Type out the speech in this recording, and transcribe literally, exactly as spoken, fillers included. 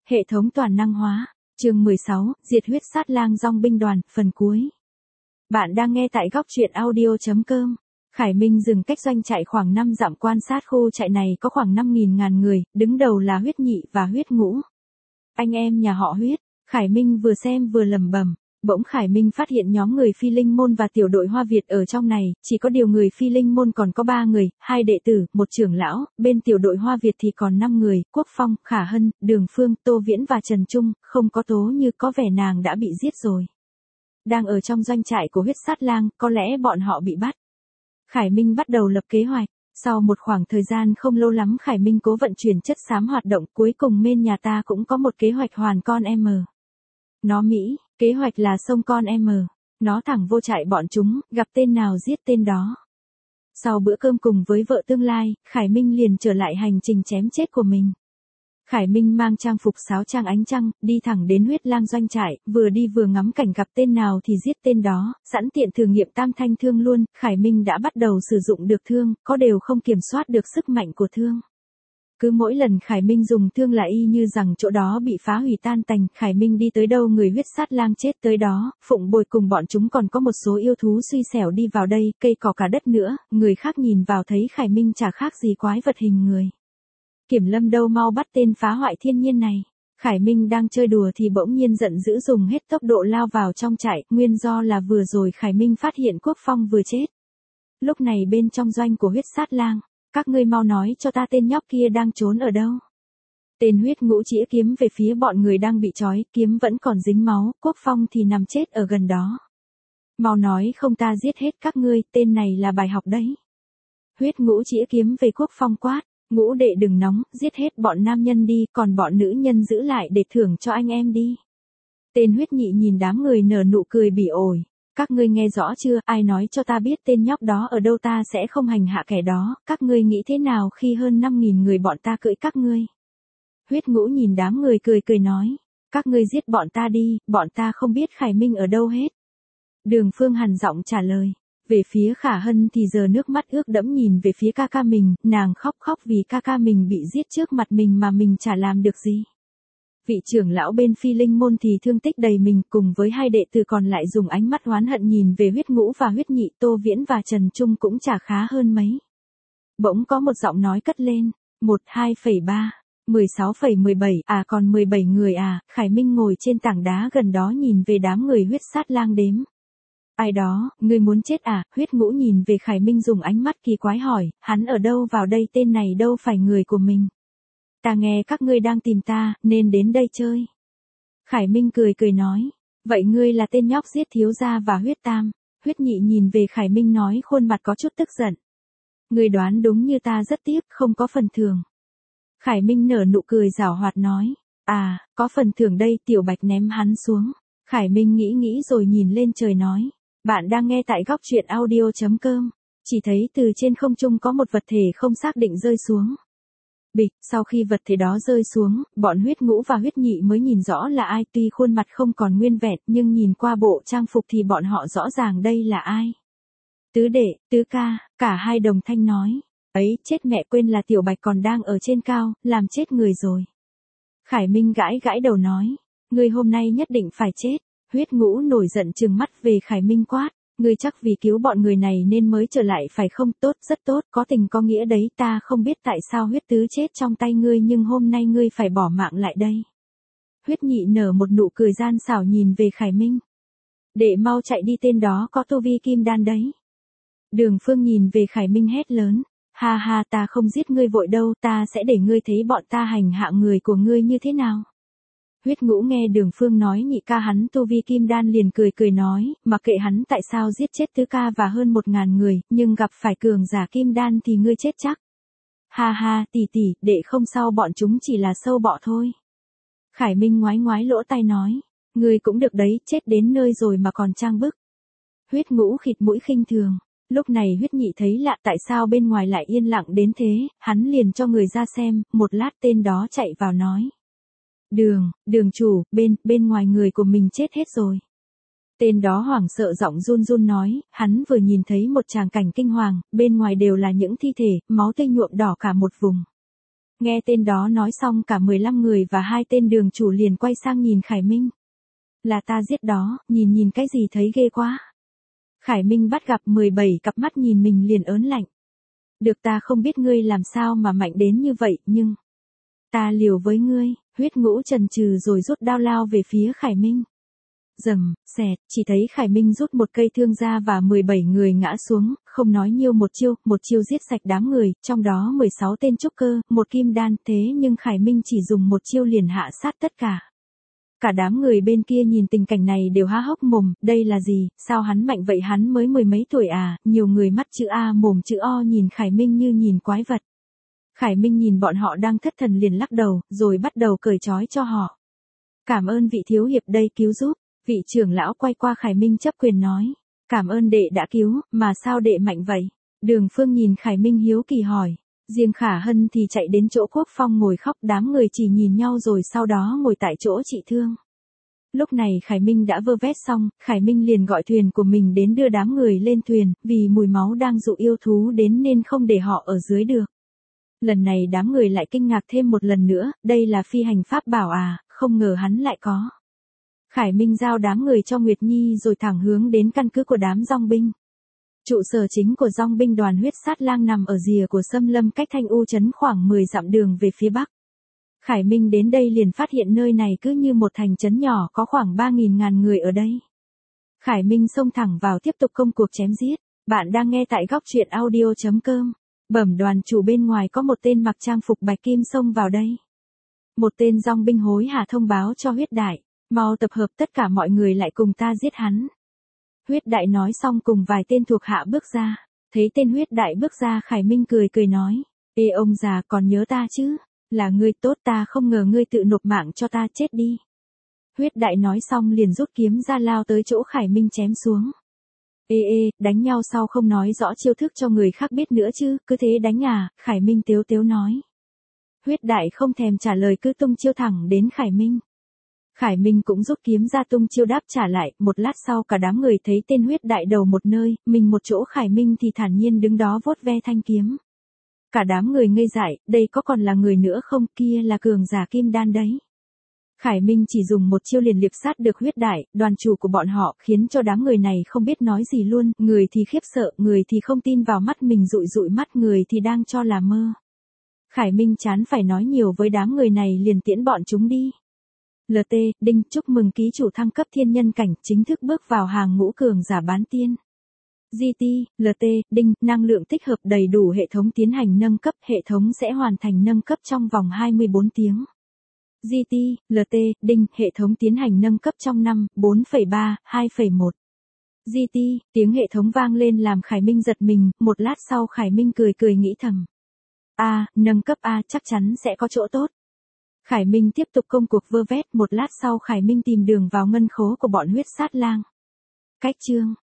Hệ thống toàn năng hóa. Chương mười sáu, Diệt huyết sát lang dòng binh đoàn, phần cuối. Bạn đang nghe tại góc truyện audio chấm com. Khải Minh dừng cách doanh trại khoảng năm dặm quan sát khu trại này có khoảng năm nghìn ngàn người, đứng đầu là huyết nhị và huyết ngũ. Anh em nhà họ huyết, Khải Minh vừa xem vừa lẩm bẩm. Bỗng Khải Minh phát hiện nhóm người Phi Linh Môn và tiểu đội Hoa Việt ở trong này, chỉ có điều người Phi Linh Môn còn có ba người, hai đệ tử, một trưởng lão, bên tiểu đội Hoa Việt thì còn năm người, Quốc Phong, Khả Hân, Đường Phương, Tô Viễn và Trần Trung, không có Tố Như, có vẻ nàng đã bị giết rồi. Đang ở trong doanh trại của huyết sát lang, có lẽ bọn họ bị bắt. Khải Minh bắt đầu lập kế hoạch. Sau một khoảng thời gian không lâu lắm Khải Minh cố vận chuyển chất xám hoạt động, cuối cùng bên nhà ta cũng có một kế hoạch hoàn con M. Nó Mỹ, kế hoạch là xông con M. Nó thẳng vô trại bọn chúng, gặp tên nào giết tên đó. Sau bữa cơm cùng với vợ tương lai, Khải Minh liền trở lại hành trình chém chết của mình. Khải Minh mang trang phục sáo trang ánh trăng, đi thẳng đến huyết lang doanh trại, vừa đi vừa ngắm cảnh gặp tên nào thì giết tên đó, sẵn tiện thử nghiệm tam thanh thương luôn. Khải Minh đã bắt đầu sử dụng được thương, có đều không kiểm soát được sức mạnh của thương. Cứ mỗi lần Khải Minh dùng thương là y như rằng chỗ đó bị phá hủy tan tành, Khải Minh đi tới đâu người huyết sát lang chết tới đó, Phụng Bồi cùng bọn chúng còn có một số yêu thú xui xẻo đi vào đây, cây cỏ cả đất nữa, người khác nhìn vào thấy Khải Minh chả khác gì quái vật hình người. Kiểm Lâm đâu mau bắt tên phá hoại thiên nhiên này. Khải Minh đang chơi đùa thì bỗng nhiên giận dữ dùng hết tốc độ lao vào trong trại, nguyên do là vừa rồi Khải Minh phát hiện Quốc Phong vừa chết. Lúc này bên trong doanh của huyết sát lang, các ngươi mau nói cho ta tên nhóc kia đang trốn ở đâu. Tên huyết ngũ chĩa kiếm về phía bọn người đang bị trói, kiếm vẫn còn dính máu, Quốc Phong thì nằm chết ở gần đó. Mau nói không ta giết hết các ngươi, tên này là bài học đấy. Huyết ngũ chĩa kiếm về Quốc Phong quát, ngũ đệ đừng nóng, giết hết bọn nam nhân đi, còn bọn nữ nhân giữ lại để thưởng cho anh em đi. Tên huyết nhị nhìn đám người nở nụ cười bỉ ổi. Các ngươi nghe rõ chưa, ai nói cho ta biết tên nhóc đó ở đâu ta sẽ không hành hạ kẻ đó, các ngươi nghĩ thế nào khi hơn năm nghìn người bọn ta cưỡi các ngươi. Huyết ngũ nhìn đám người cười cười nói, các ngươi giết bọn ta đi, bọn ta không biết Khải Minh ở đâu hết. Đường Phương hằn giọng trả lời, về phía Khả Hân thì giờ nước mắt ướt đẫm nhìn về phía ca ca mình, nàng khóc khóc vì ca ca mình bị giết trước mặt mình mà mình chả làm được gì. Vị trưởng lão bên Phi Linh Môn thì thương tích đầy mình, cùng với hai đệ tử còn lại dùng ánh mắt oán hận nhìn về huyết ngũ và huyết nhị, Tô Viễn và Trần Trung cũng chả khá hơn mấy. Bỗng có một giọng nói cất lên, một hai phẩy ba, mười sáu phẩy mười bảy, à còn mười bảy người à. Khải Minh ngồi trên tảng đá gần đó nhìn về đám người huyết sát lang đếm. Ai đó, ngươi muốn chết à? Huyết ngũ nhìn về Khải Minh dùng ánh mắt kỳ quái hỏi, hắn ở đâu vào đây, tên này đâu phải người của mình. Ta nghe các ngươi đang tìm ta, nên đến đây chơi. Khải Minh cười cười nói, vậy ngươi là tên nhóc giết thiếu gia và huyết tam. Huyết nhị nhìn về Khải Minh nói khuôn mặt có chút tức giận. Ngươi đoán đúng như ta rất tiếc, không có phần thưởng. Khải Minh nở nụ cười giảo hoạt nói, à, có phần thưởng đây, Tiểu Bạch ném hắn xuống. Khải Minh nghĩ nghĩ rồi nhìn lên trời nói, bạn đang nghe tại góc truyện audio chấm com. Chỉ thấy từ trên không trung có một vật thể không xác định rơi xuống. Bịch, sau khi vật thể đó rơi xuống, bọn huyết ngũ và huyết nhị mới nhìn rõ là ai, tuy khuôn mặt không còn nguyên vẹn nhưng nhìn qua bộ trang phục thì bọn họ rõ ràng đây là ai. Tứ đệ, tứ ca, cả hai đồng thanh nói, ấy chết mẹ, quên là Tiểu Bạch còn đang ở trên cao, làm chết người rồi. Khải Minh gãi gãi đầu nói, ngươi hôm nay nhất định phải chết. Huyết ngũ nổi giận trừng mắt về Khải Minh quát, ngươi chắc vì cứu bọn người này nên mới trở lại phải không? Tốt, rất tốt, có tình có nghĩa đấy, ta không biết tại sao huyết tứ chết trong tay ngươi nhưng hôm nay ngươi phải bỏ mạng lại đây. Huyết nhị nở một nụ cười gian xảo nhìn về Khải Minh. Đệ mau chạy đi, tên đó có tu vi kim đan đấy. Đường Phương nhìn về Khải Minh hét lớn, ha ha, ta không giết ngươi vội đâu, ta sẽ để ngươi thấy bọn ta hành hạ người của ngươi như thế nào. Huyết ngũ nghe Đường Phương nói nhị ca hắn tu vi kim đan liền cười cười nói, mặc kệ hắn tại sao giết chết tứ ca và hơn một ngàn người, nhưng gặp phải cường giả kim đan thì ngươi chết chắc. Ha ha, tỷ tỷ, đệ không sao, bọn chúng chỉ là sâu bọ thôi. Khải Minh ngoái ngoái lỗ tai nói, ngươi cũng được đấy, chết đến nơi rồi mà còn trang bức. Huyết ngũ khịt mũi khinh thường. Lúc này huyết nhị thấy lạ, tại sao bên ngoài lại yên lặng đến thế, hắn liền cho người ra xem, một lát tên đó chạy vào nói. Đường, đường chủ, bên, bên ngoài người của mình chết hết rồi. Tên đó hoảng sợ giọng run run nói, hắn vừa nhìn thấy một tràng cảnh kinh hoàng, bên ngoài đều là những thi thể, máu tươi nhuộm đỏ cả một vùng. Nghe tên đó nói xong cả mười lăm người và hai tên đường chủ liền quay sang nhìn Khải Minh. Là ta giết đó, nhìn nhìn cái gì thấy ghê quá. Khải Minh bắt gặp mười bảy cặp mắt nhìn mình liền ớn lạnh. Được, ta không biết ngươi làm sao mà mạnh đến như vậy, nhưng ta liều với ngươi. Huyết Ngũ chần chừ rồi rút đao lao về phía Khải Minh. Rầm, xẹt, chỉ thấy Khải Minh rút một cây thương ra và mười bảy người ngã xuống, không nói nhiêu một chiêu, một chiêu giết sạch đám người, trong đó mười sáu tên trúc cơ, một kim đan, thế nhưng Khải Minh chỉ dùng một chiêu liền hạ sát tất cả. Cả đám người bên kia nhìn tình cảnh này đều há hốc mồm, đây là gì, sao hắn mạnh vậy, hắn mới mười mấy tuổi à, nhiều người mắt chữ A mồm chữ O nhìn Khải Minh như nhìn quái vật. Khải Minh nhìn bọn họ đang thất thần liền lắc đầu, rồi bắt đầu cởi trói cho họ. Cảm ơn vị thiếu hiệp đây cứu giúp. Vị trưởng lão quay qua Khải Minh chấp quyền nói. Cảm ơn đệ đã cứu, mà sao đệ mạnh vậy? Đường Phương nhìn Khải Minh hiếu kỳ hỏi. Riêng Khả Hân thì chạy đến chỗ Quốc Phong ngồi khóc, đám người chỉ nhìn nhau rồi sau đó ngồi tại chỗ trị thương. Lúc này Khải Minh đã vơ vét xong, Khải Minh liền gọi thuyền của mình đến đưa đám người lên thuyền, vì mùi máu đang dụ yêu thú đến nên không để họ ở dưới được. Lần này đám người lại kinh ngạc thêm một lần nữa, đây là phi hành pháp bảo à, không ngờ hắn lại có. Khải Minh giao đám người cho Nguyệt Nhi rồi thẳng hướng đến căn cứ của đám dong binh. Trụ sở chính của dong binh đoàn huyết sát lang nằm ở rìa của Sâm Lâm cách Thanh U trấn khoảng mười dặm đường về phía bắc. Khải Minh đến đây liền phát hiện nơi này cứ như một thành trấn nhỏ có khoảng ba nghìn ngàn người ở đây. Khải Minh xông thẳng vào tiếp tục công cuộc chém giết. Bạn đang nghe tại góc truyện audio chấm com. Bẩm đoàn chủ, bên ngoài có một tên mặc trang phục bạch kim xông vào đây. Một tên dong binh hối hả thông báo cho huyết đại. Mau tập hợp tất cả mọi người lại cùng ta giết hắn. Huyết đại nói xong cùng vài tên thuộc hạ bước ra. Thấy tên huyết đại bước ra, Khải Minh cười cười nói. Ê ông già, còn nhớ ta chứ? Là ngươi tốt, ta không ngờ ngươi tự nộp mạng cho ta, chết đi. Huyết đại nói xong liền rút kiếm ra lao tới chỗ Khải Minh chém xuống. Ê ê, đánh nhau sau không nói rõ chiêu thức cho người khác biết nữa chứ, cứ thế đánh à, Khải Minh tiếu tiếu nói. Huyết đại không thèm trả lời cứ tung chiêu thẳng đến Khải Minh. Khải Minh cũng rút kiếm ra tung chiêu đáp trả lại, một lát sau cả đám người thấy tên huyết đại đầu một nơi, mình một chỗ, Khải Minh thì thản nhiên đứng đó vuốt ve thanh kiếm. Cả đám người ngây dại, đây có còn là người nữa không, kia là cường giả kim đan đấy. Khải Minh chỉ dùng một chiêu liền liệp sát được huyết đại, đoàn chủ của bọn họ, khiến cho đám người này không biết nói gì luôn, người thì khiếp sợ, người thì không tin vào mắt mình, dụi dụi mắt, người thì đang cho là mơ. Khải Minh chán phải nói nhiều với đám người này liền tiễn bọn chúng đi. lờ tê, Đinh, chúc mừng ký chủ thăng cấp thiên nhân cảnh, chính thức bước vào hàng ngũ cường giả bán tiên. giê tê, lờ tê, Đinh, năng lượng tích hợp đầy đủ, hệ thống tiến hành nâng cấp, hệ thống sẽ hoàn thành nâng cấp trong vòng hai mươi bốn tiếng. giê tê, lờ tê, Đinh, hệ thống tiến hành nâng cấp trong năm, bốn phẩy ba, hai phẩy một. giê tê, tiếng hệ thống vang lên làm Khải Minh giật mình, một lát sau Khải Minh cười cười nghĩ thầm. A, nâng cấp A chắc chắn sẽ có chỗ tốt. Khải Minh tiếp tục công cuộc vơ vét, một lát sau Khải Minh tìm đường vào ngân khố của bọn huyết sát lang. Cách chương